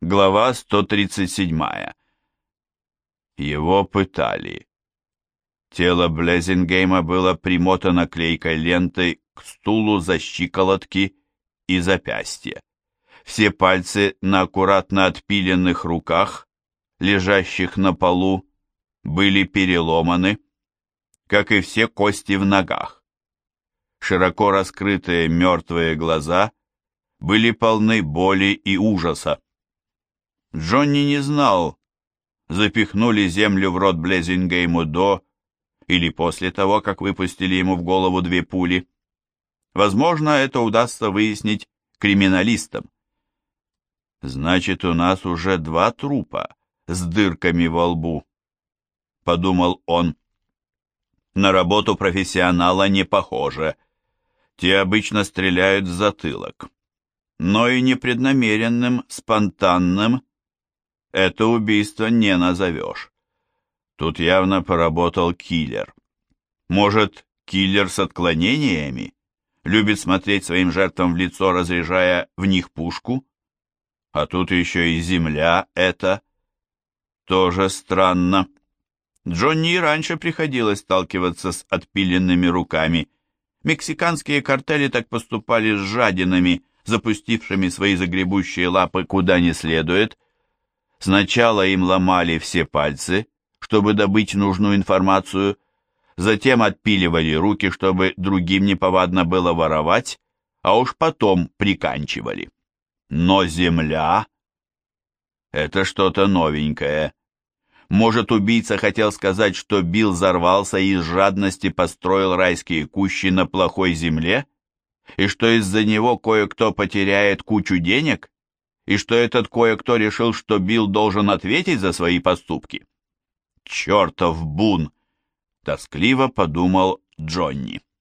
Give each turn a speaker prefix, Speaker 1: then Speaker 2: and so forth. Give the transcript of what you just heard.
Speaker 1: Глава 137. Его пытали. Тело Блезингейма было примотано клейкой лентой к стулу за щиколотки и запястья. Все пальцы на аккуратно отпиленных руках, лежащих на полу, были переломаны, как и все кости в ногах. Широко раскрытые мертвые глаза были полны боли и ужаса. Джонни не знал, запихнули землю в рот Блезингейму до или после того, как выпустили ему в голову 2 пули. Возможно, это удастся выяснить криминалистам. «Значит, у нас уже 2 трупа с дырками во лбу», — подумал он. На работу профессионала не похоже. Те обычно стреляют в затылок. Но и непреднамеренным, спонтанным это убийство не назовешь. Тут явно поработал киллер. Может, киллер с отклонениями? Любит смотреть своим жертвам в лицо, разряжая в них пушку? А тут еще и земля это. Тоже странно. Джонни и раньше приходилось сталкиваться с отпиленными руками. Мексиканские картели так поступали с жадинами, запустившими свои загребущие лапы куда не следует. Сначала им ломали все пальцы, чтобы добыть нужную информацию, затем отпиливали руки, чтобы другим неповадно было воровать, а уж потом приканчивали. Но земля — это что-то новенькое. Может, убийца хотел сказать, что Билл взорвался и из жадности построил райские кущи на плохой земле? И что из-за него кое-кто потеряет кучу денег? И что этот кое-кто решил, что Билл должен ответить за свои поступки? «Чертов бун!» — тоскливо подумал Джонни.